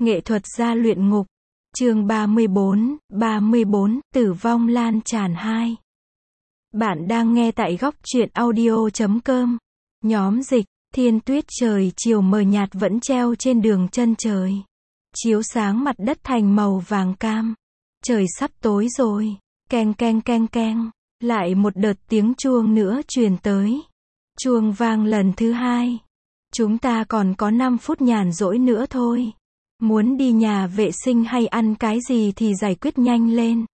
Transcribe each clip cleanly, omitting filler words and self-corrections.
Nghệ thuật gia luyện ngục. Chương 34, Tử vong lan tràn 2. Bạn đang nghe tại góc truyện audio.com. Nhóm dịch, thiên tuyết trời chiều mờ nhạt vẫn treo trên đường chân trời. Chiếu sáng mặt đất thành màu vàng cam. Trời sắp tối rồi. Keng keng keng keng. Lại một đợt tiếng chuông nữa truyền tới. Chuông vang lần thứ 2. Chúng ta còn có 5 phút nhàn rỗi nữa thôi. Muốn đi nhà vệ sinh hay ăn cái gì thì giải quyết nhanh lên.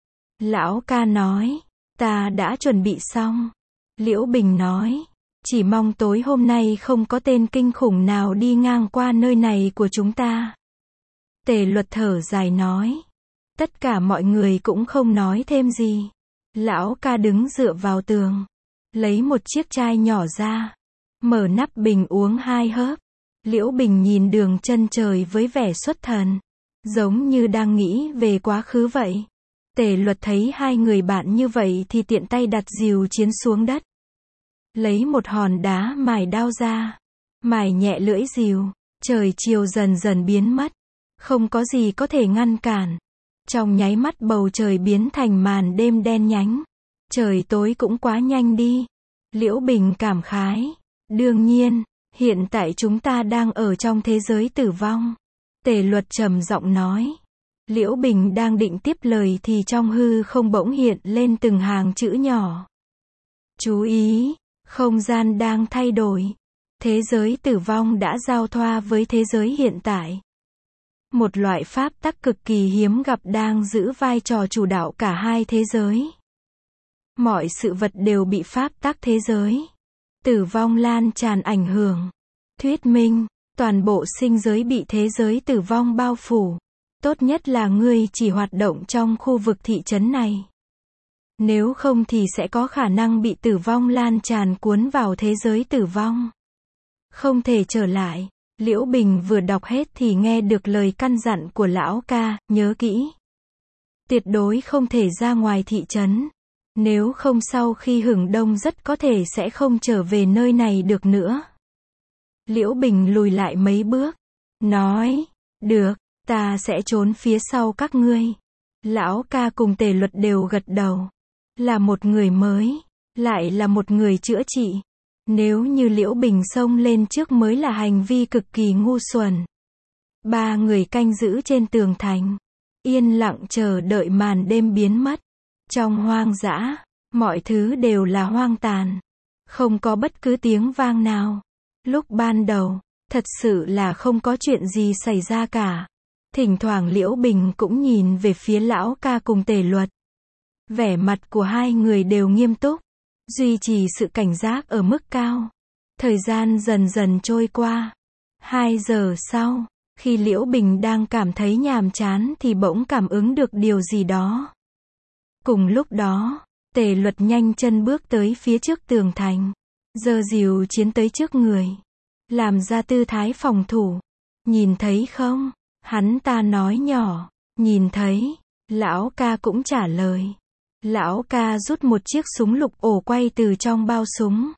Lão ca nói, ta đã chuẩn bị xong. Liễu Bình nói, chỉ mong tối hôm nay không có tên kinh khủng nào đi ngang qua nơi này của chúng ta. Tề Luật thở dài nói. Tất cả mọi người cũng không nói thêm gì. Lão ca đứng dựa vào tường, lấy một chiếc chai nhỏ ra, mở nắp bình uống 2 hớp. Liễu Bình nhìn đường chân trời với vẻ xuất thần, giống như đang nghĩ về quá khứ vậy. Tề Luật thấy hai người bạn như vậy thì tiện tay đặt rìu chiến xuống đất. Lấy một hòn đá mài đao ra, mài nhẹ lưỡi rìu, trời chiều dần dần biến mất. Không có gì có thể ngăn cản. Trong nháy mắt bầu trời biến thành màn đêm đen nhánh. Trời tối cũng quá nhanh đi. Liễu Bình cảm khái. Đương nhiên, hiện tại chúng ta đang ở trong thế giới tử vong. Tề Luật trầm giọng nói. Liễu Bình đang định tiếp lời thì trong hư không bỗng hiện lên từng hàng chữ nhỏ. Chú ý, không gian đang thay đổi. Thế giới tử vong đã giao thoa với thế giới hiện tại. Một loại pháp tắc cực kỳ hiếm gặp đang giữ vai trò chủ đạo cả hai thế giới. Mọi sự vật đều bị pháp tắc thế giới tử vong lan tràn ảnh hưởng. Thuyết minh, toàn bộ sinh giới bị thế giới tử vong bao phủ. Tốt nhất là ngươi chỉ hoạt động trong khu vực thị trấn này. Nếu không thì sẽ có khả năng bị tử vong lan tràn cuốn vào thế giới tử vong. Không thể trở lại. Liễu Bình vừa đọc hết thì nghe được lời căn dặn của lão ca, nhớ kỹ. Tuyệt đối không thể ra ngoài thị trấn. Nếu không sau khi hửng đông rất có thể sẽ không trở về nơi này được nữa. Liễu Bình lùi lại mấy bước. Nói, được, ta sẽ trốn phía sau các ngươi. Lão ca cùng Tề Luật đều gật đầu. Là một người mới, lại là một người chữa trị. Nếu như Liễu Bình xông lên trước mới là hành vi cực kỳ ngu xuẩn. 3 người canh giữ trên tường thành, yên lặng chờ đợi màn đêm biến mất. Trong hoang dã, mọi thứ đều là hoang tàn. Không có bất cứ tiếng vang nào. Lúc ban đầu, thật sự là không có chuyện gì xảy ra cả. Thỉnh thoảng Liễu Bình cũng nhìn về phía lão ca cùng Tề Luật. Vẻ mặt của hai người đều nghiêm túc, duy trì sự cảnh giác ở mức cao. Thời gian dần dần trôi qua. 2 giờ sau, khi Liễu Bình đang cảm thấy nhàm chán thì bỗng cảm ứng được điều gì đó. Cùng lúc đó, Tề Luật nhanh chân bước tới phía trước tường thành, giơ rìu chiến tới trước người, làm ra tư thái phòng thủ. Nhìn thấy không? Hắn ta nói nhỏ. Nhìn thấy. Lão ca cũng trả lời. Lão ca rút một chiếc súng lục ổ quay từ trong bao súng,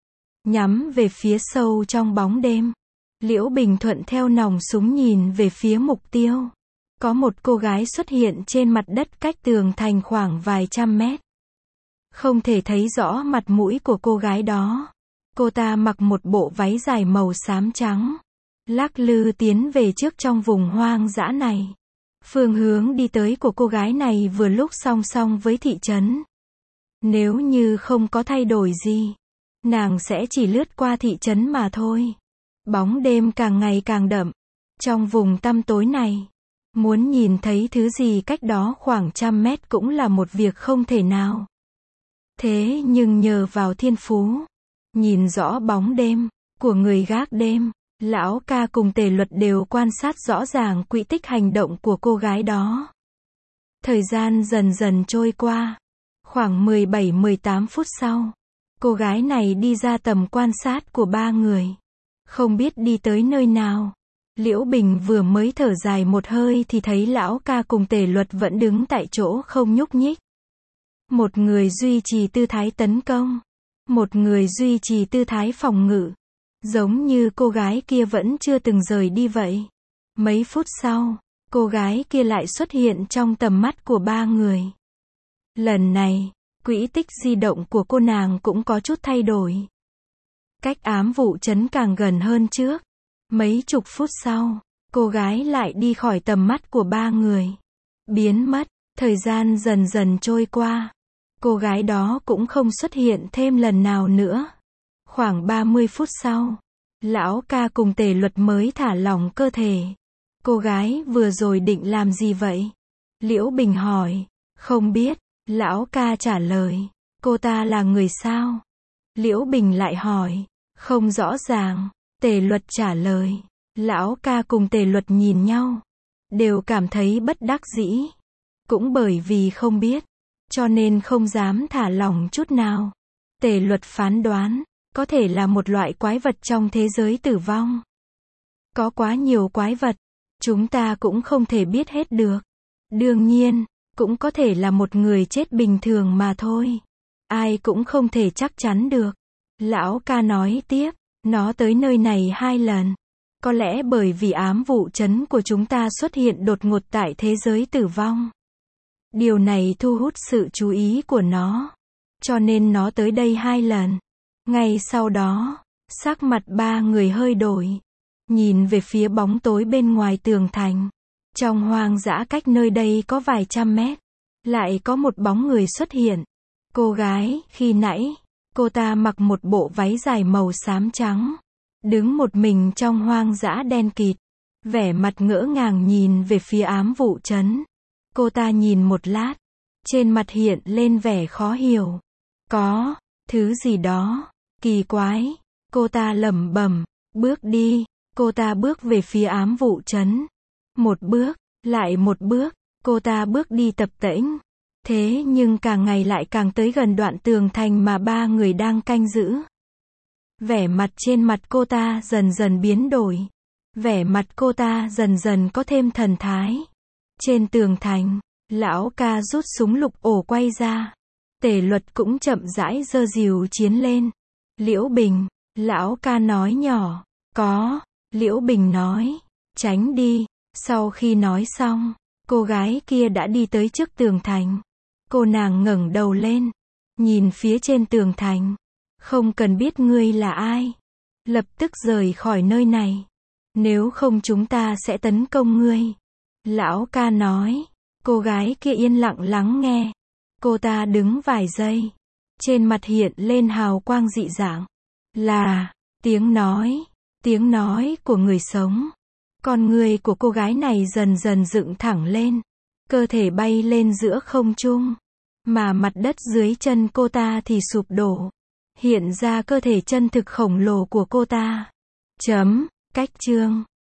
nhắm về phía sâu trong bóng đêm. Liễu Bình thuận theo nòng súng nhìn về phía mục tiêu. Có một cô gái xuất hiện trên mặt đất cách tường thành khoảng vài trăm mét. Không thể thấy rõ mặt mũi của cô gái đó. Cô ta mặc một bộ váy dài màu xám trắng, lắc lư tiến về trước trong vùng hoang dã này. Phương hướng đi tới của cô gái này vừa lúc song song với thị trấn. Nếu như không có thay đổi gì, nàng sẽ chỉ lướt qua thị trấn mà thôi. Bóng đêm càng ngày càng đậm. Trong vùng tăm tối này, muốn nhìn thấy thứ gì cách đó khoảng 100 mét cũng là một việc không thể nào. Thế nhưng nhờ vào thiên phú, nhìn rõ bóng đêm của người gác đêm, lão ca cùng Tề Luật đều quan sát rõ ràng quỹ tích hành động của cô gái đó. Thời gian dần dần trôi qua. Khoảng 17-18 phút sau, cô gái này đi ra tầm quan sát của 3 người. Không biết đi tới nơi nào. Liễu Bình vừa mới thở dài một hơi thì thấy lão ca cùng Tề Luật vẫn đứng tại chỗ không nhúc nhích. Một người duy trì tư thái tấn công, một người duy trì tư thái phòng ngự. Giống như cô gái kia vẫn chưa từng rời đi vậy. Mấy phút sau, cô gái kia lại xuất hiện trong tầm mắt của ba người. Lần này, quỹ tích di động của cô nàng cũng có chút thay đổi. Cách ám vụ trấn càng gần hơn trước. Mấy chục phút sau, cô gái lại đi khỏi tầm mắt của ba người. Biến mất, thời gian dần dần trôi qua. Cô gái đó cũng không xuất hiện thêm lần nào nữa. Khoảng 30 phút sau, lão ca cùng Tề Luật mới thả lỏng cơ thể. Cô gái vừa rồi định làm gì vậy? Liễu Bình hỏi. Không biết, lão ca trả lời. Cô ta là người sao? Liễu Bình lại hỏi. Không rõ ràng. Tề Luật trả lời. Lão ca cùng Tề Luật nhìn nhau, đều cảm thấy bất đắc dĩ. Cũng bởi vì không biết, cho nên không dám thả lỏng chút nào. Tề Luật phán đoán, có thể là một loại quái vật trong thế giới tử vong. Có quá nhiều quái vật, chúng ta cũng không thể biết hết được. Đương nhiên, cũng có thể là một người chết bình thường mà thôi. Ai cũng không thể chắc chắn được. Lão ca nói tiếp, nó tới nơi này 2 lần. Có lẽ bởi vì ám vụ trấn của chúng ta xuất hiện đột ngột tại thế giới tử vong. Điều này thu hút sự chú ý của nó. Cho nên nó tới đây 2 lần. Ngay sau đó, sắc mặt ba người hơi đổi. Nhìn về phía bóng tối bên ngoài tường thành. Trong hoang dã cách nơi đây có vài trăm mét. Lại có một bóng người xuất hiện. Cô gái, khi nãy, cô ta mặc một bộ váy dài màu xám trắng. Đứng một mình trong hoang dã đen kịt. Vẻ mặt ngỡ ngàng nhìn về phía ám vụ trấn. Cô ta nhìn một lát. Trên mặt hiện lên vẻ khó hiểu. Có thứ gì đó kỳ quái. Cô ta lẩm bẩm. Bước đi. Cô ta bước về phía ám vụ trấn. Một bước, lại một bước. Cô ta bước đi tập tễnh. Thế nhưng càng ngày lại càng tới gần đoạn tường thành mà ba người đang canh giữ. Vẻ mặt trên mặt cô ta dần dần biến đổi. Vẻ mặt cô ta dần dần có thêm thần thái. Trên tường thành, lão ca rút súng lục ổ quay ra. Tề Luật cũng chậm rãi giơ rìu chiến lên. Liễu Bình, lão ca nói nhỏ. Có, Liễu Bình nói. Tránh đi. Sau khi nói xong, cô gái kia đã đi tới trước tường thành. Cô nàng ngẩng đầu lên, nhìn phía trên tường thành. Không cần biết ngươi là ai. Lập tức rời khỏi nơi này. Nếu không chúng ta sẽ tấn công ngươi. Lão ca nói. Cô gái kia yên lặng lắng nghe. Cô ta đứng vài giây. Trên mặt hiện lên hào quang dị dạng. Là tiếng nói của người sống. Con người của cô gái này dần dần dựng thẳng lên. Cơ thể bay lên giữa không trung. Mà mặt đất dưới chân cô ta thì sụp đổ. Hiện ra cơ thể chân thực khổng lồ của cô ta. Cách chương